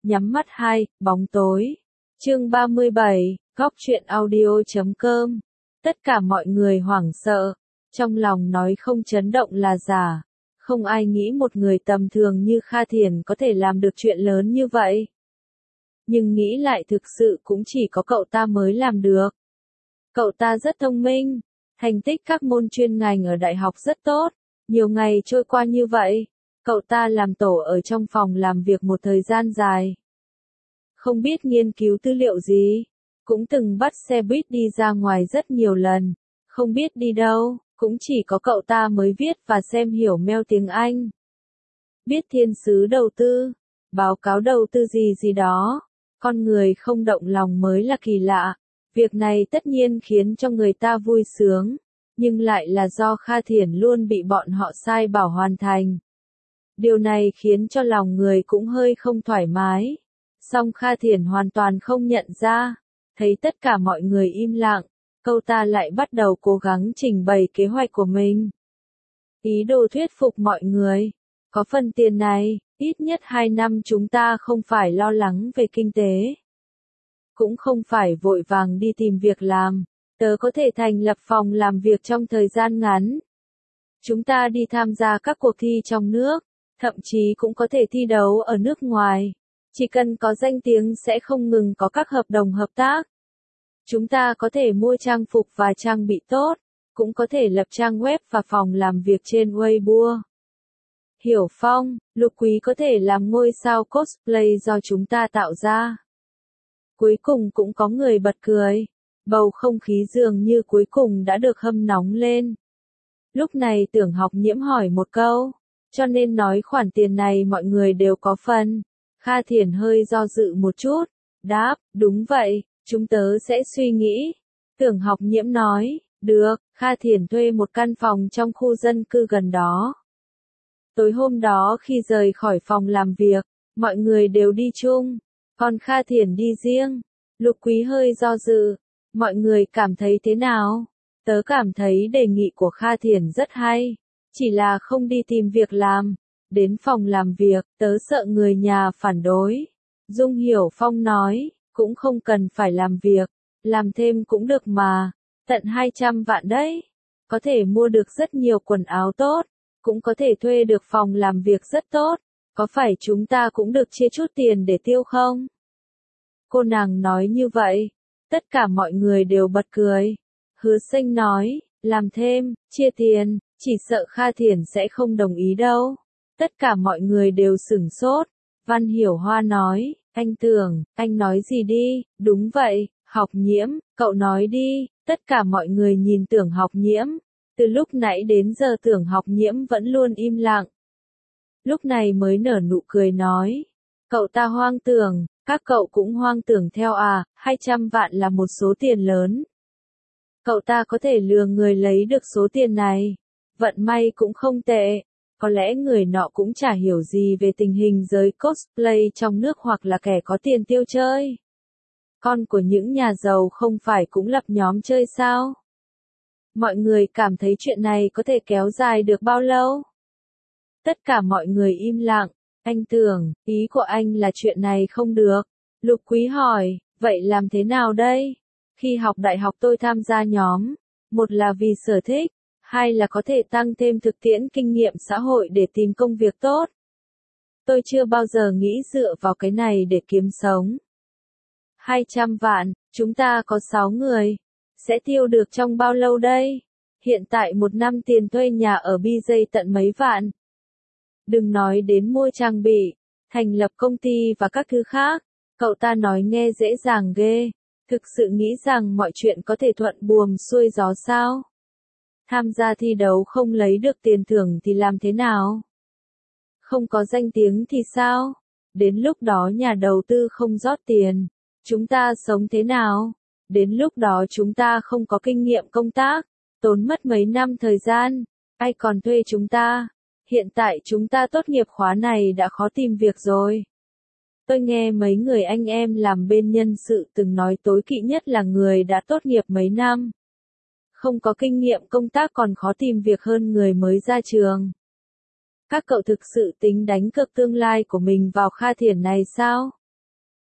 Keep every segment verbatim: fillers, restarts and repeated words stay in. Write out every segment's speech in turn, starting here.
Nhắm mắt hai, bóng tối. Chương ba mươi bảy, góc truyện audio chấm com. Tất cả mọi người hoảng sợ, trong lòng nói không chấn động là giả. Không ai nghĩ một người tầm thường như Kha Thiển có thể làm được chuyện lớn như vậy. Nhưng nghĩ lại thực sự cũng chỉ có cậu ta mới làm được. Cậu ta rất thông minh, thành tích các môn chuyên ngành ở đại học rất tốt. Nhiều ngày trôi qua như vậy, cậu ta làm tổ ở trong phòng làm việc một thời gian dài. Không biết nghiên cứu tư liệu gì, cũng từng bắt xe buýt đi ra ngoài rất nhiều lần, không biết đi đâu, cũng chỉ có cậu ta mới viết và xem hiểu mail tiếng Anh. Biết thiên sứ đầu tư, báo cáo đầu tư gì gì đó, con người không động lòng mới là kỳ lạ. Việc này tất nhiên khiến cho người ta vui sướng, nhưng lại là do Kha Thiển luôn bị bọn họ sai bảo hoàn thành. Điều này khiến cho lòng người cũng hơi không thoải mái. Song Kha Thiển hoàn toàn không nhận ra, thấy tất cả mọi người im lặng, cậu ta lại bắt đầu cố gắng trình bày kế hoạch của mình. Ý đồ thuyết phục mọi người, có phần tiền này, ít nhất hai năm chúng ta không phải lo lắng về kinh tế. Cũng không phải vội vàng đi tìm việc làm, tớ có thể thành lập phòng làm việc trong thời gian ngắn. Chúng ta đi tham gia các cuộc thi trong nước, thậm chí cũng có thể thi đấu ở nước ngoài. Chỉ cần có danh tiếng sẽ không ngừng có các hợp đồng hợp tác. Chúng ta có thể mua trang phục và trang bị tốt, cũng có thể lập trang web và phòng làm việc trên Weibo. Hiểu Phong, Lục Quý có thể làm ngôi sao cosplay do chúng ta tạo ra. Cuối cùng cũng có người bật cười. Bầu không khí dường như cuối cùng đã được hâm nóng lên. Lúc này Tưởng Học Nhiễm hỏi một câu, cho nên nói khoản tiền này mọi người đều có phần. Kha Thiển hơi do dự một chút, đáp, đúng vậy, chúng tớ sẽ suy nghĩ. Tưởng Học Nhiễm nói, được, Kha Thiển thuê một căn phòng trong khu dân cư gần đó. Tối hôm đó khi rời khỏi phòng làm việc, mọi người đều đi chung, còn Kha Thiển đi riêng. Lục Quý hơi do dự, mọi người cảm thấy thế nào? Tớ cảm thấy đề nghị của Kha Thiển rất hay, chỉ là không đi tìm việc làm. Đến phòng làm việc, tớ sợ người nhà phản đối. Dung Hiểu Phong nói, cũng không cần phải làm việc, làm thêm cũng được mà, tận hai trăm vạn đấy. Có thể mua được rất nhiều quần áo tốt, cũng có thể thuê được phòng làm việc rất tốt, có phải chúng ta cũng được chia chút tiền để tiêu không? Cô nàng nói như vậy, tất cả mọi người đều bật cười. Hứa Sinh nói, làm thêm, chia tiền, chỉ sợ Kha Thiển sẽ không đồng ý đâu. Tất cả mọi người đều sửng sốt. Văn Hiểu Hoa nói, anh Tưởng, anh nói gì đi, đúng vậy, Học Nhiễm, cậu nói đi, tất cả mọi người nhìn Tưởng Học Nhiễm. Từ lúc nãy đến giờ Tưởng Học Nhiễm vẫn luôn im lặng. Lúc này mới nở nụ cười nói, cậu ta hoang tưởng, các cậu cũng hoang tưởng theo à, hai trăm vạn là một số tiền lớn. Cậu ta có thể lừa người lấy được số tiền này, vận may cũng không tệ. Có lẽ người nọ cũng chả hiểu gì về tình hình giới cosplay trong nước hoặc là kẻ có tiền tiêu chơi. Con của những nhà giàu không phải cũng lập nhóm chơi sao? Mọi người cảm thấy chuyện này có thể kéo dài được bao lâu? Tất cả mọi người im lặng. Anh Tưởng, ý của anh là chuyện này không được. Lục Quý hỏi, vậy làm thế nào đây? Khi học đại học tôi tham gia nhóm, một là vì sở thích, hai là có thể tăng thêm thực tiễn kinh nghiệm xã hội để tìm công việc tốt. Tôi chưa bao giờ nghĩ dựa vào cái này để kiếm sống. hai trăm vạn, chúng ta có sáu người, sẽ tiêu được trong bao lâu đây? Hiện tại một năm tiền thuê nhà ở bê gi tận mấy vạn. Đừng nói đến mua trang bị, thành lập công ty và các thứ khác. Cậu ta nói nghe dễ dàng ghê. Thực sự nghĩ rằng mọi chuyện có thể thuận buồm xuôi gió sao? Tham gia thi đấu không lấy được tiền thưởng thì làm thế nào? Không có danh tiếng thì sao? Đến lúc đó nhà đầu tư không rót tiền, chúng ta sống thế nào? Đến lúc đó chúng ta không có kinh nghiệm công tác, tốn mất mấy năm thời gian, ai còn thuê chúng ta? Hiện tại chúng ta tốt nghiệp khóa này đã khó tìm việc rồi. Tôi nghe mấy người anh em làm bên nhân sự từng nói tối kỵ nhất là người đã tốt nghiệp mấy năm. Không có kinh nghiệm công tác còn khó tìm việc hơn người mới ra trường. Các cậu thực sự tính đánh cược tương lai của mình vào Kha Thiển này sao?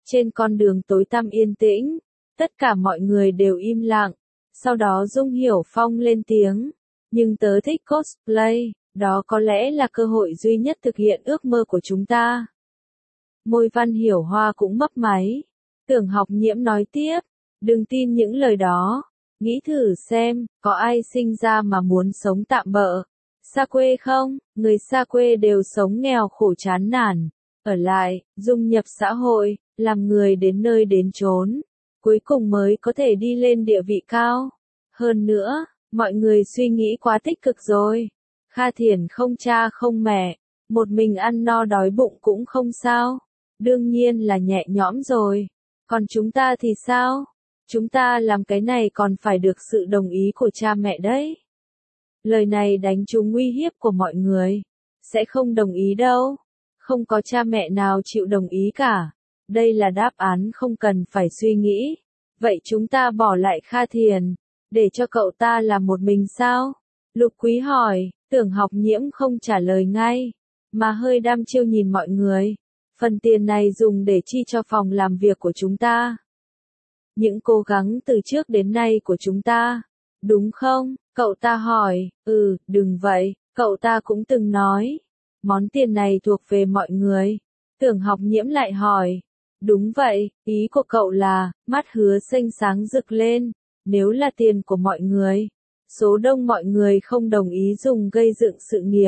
Trên con đường tối tăm yên tĩnh, tất cả mọi người đều im lặng. Sau đó Dung Hiểu Phong lên tiếng, nhưng tớ thích cosplay, đó có lẽ là cơ hội duy nhất thực hiện ước mơ của chúng ta. Môi Văn Hiểu Hoa cũng mấp máy. Tưởng Học Nhiễm nói tiếp, đừng tin những lời đó, nghĩ thử xem, có ai sinh ra mà muốn sống tạm bợ, xa quê không? Người xa quê đều sống nghèo khổ chán nản, ở lại, dung nhập xã hội, làm người đến nơi đến chốn, cuối cùng mới có thể đi lên địa vị cao. Hơn nữa, mọi người suy nghĩ quá tích cực rồi. Kha Thiển không cha không mẹ, một mình ăn no đói bụng cũng không sao. Đương nhiên là nhẹ nhõm rồi. Còn chúng ta thì sao? Chúng ta làm cái này còn phải được sự đồng ý của cha mẹ đấy. Lời này đánh trúng uy hiếp của mọi người. Sẽ không đồng ý đâu. Không có cha mẹ nào chịu đồng ý cả. Đây là đáp án không cần phải suy nghĩ. Vậy chúng ta bỏ lại Kha Thiền, để cho cậu ta làm một mình sao? Lục Quý hỏi. Tưởng Học Nhiễm không trả lời ngay, mà hơi đăm chiêu nhìn mọi người. Phần tiền này dùng để chi cho phòng làm việc của chúng ta. Những cố gắng từ trước đến nay của chúng ta, đúng không? Cậu ta hỏi. Ừ, đừng vậy, cậu ta cũng từng nói. Món tiền này thuộc về mọi người. Tưởng Học Nhiễm lại hỏi. Đúng vậy, ý của cậu là, mắt Hứa Xanh sáng rực lên, nếu là tiền của mọi người, số đông mọi người không đồng ý dùng gây dựng sự nghiệp.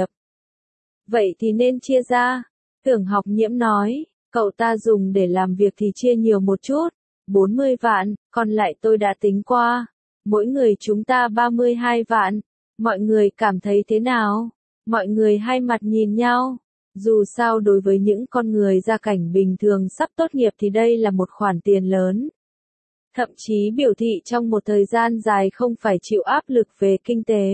Vậy thì nên chia ra. Tưởng Học Nhiễm nói, cậu ta dùng để làm việc thì chia nhiều một chút, bốn mươi vạn, còn lại tôi đã tính qua, mỗi người chúng ta ba mươi hai vạn, mọi người cảm thấy thế nào? Mọi người hai mặt nhìn nhau, dù sao đối với những con người gia cảnh bình thường sắp tốt nghiệp thì đây là một khoản tiền lớn. Thậm chí biểu thị trong một thời gian dài không phải chịu áp lực về kinh tế.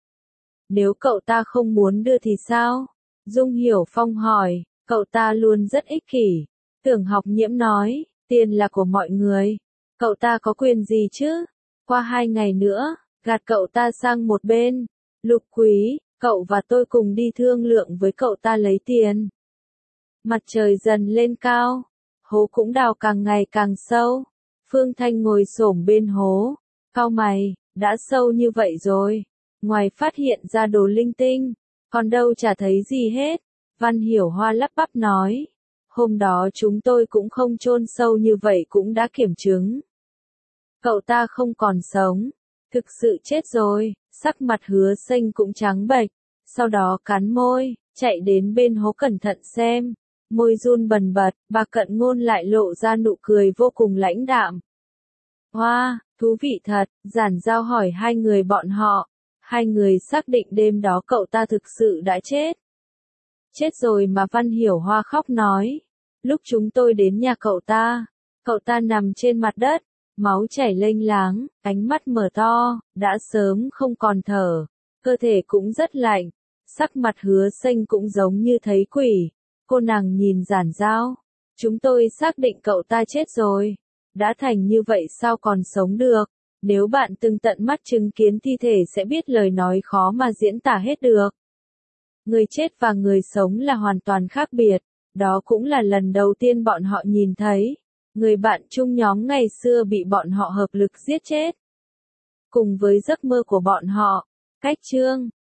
Nếu cậu ta không muốn đưa thì sao? Dung Hiểu Phong hỏi, cậu ta luôn rất ích kỷ. Tưởng Học Nhiễm nói, tiền là của mọi người. Cậu ta có quyền gì chứ? Qua hai ngày nữa, gạt cậu ta sang một bên. Lục Quý, cậu và tôi cùng đi thương lượng với cậu ta lấy tiền. Mặt trời dần lên cao, hố cũng đào càng ngày càng sâu. Phương Thanh ngồi xổm bên hố, cau mày, đã sâu như vậy rồi, ngoài phát hiện ra đồ linh tinh, còn đâu chả thấy gì hết. Văn Hiểu Hoa lắp bắp nói, hôm đó chúng tôi cũng không chôn sâu như vậy cũng đã kiểm chứng. Cậu ta không còn sống, thực sự chết rồi. Sắc mặt Hứa Xanh cũng trắng bệch, sau đó cắn môi, chạy đến bên hố cẩn thận xem. Môi run bần bật, bà Cận Ngôn lại lộ ra nụ cười vô cùng lãnh đạm. Hoa, wow, thú vị thật. Giản Giao hỏi hai người bọn họ. Hai người xác định đêm đó cậu ta thực sự đã chết. Chết rồi mà. Văn Hiểu Hoa khóc nói. Lúc chúng tôi đến nhà cậu ta, cậu ta nằm trên mặt đất, máu chảy lênh láng, ánh mắt mở to, đã sớm không còn thở, cơ thể cũng rất lạnh. Sắc mặt Hứa Xanh cũng giống như thấy quỷ. Cô nàng nhìn Giản Giao. Chúng tôi xác định cậu ta chết rồi. Đã thành như vậy sao còn sống được? Nếu bạn từng tận mắt chứng kiến thi thể sẽ biết lời nói khó mà diễn tả hết được. Người chết và người sống là hoàn toàn khác biệt. Đó cũng là lần đầu tiên bọn họ nhìn thấy người bạn chung nhóm ngày xưa bị bọn họ hợp lực giết chết. Cùng với giấc mơ của bọn họ. Cách chương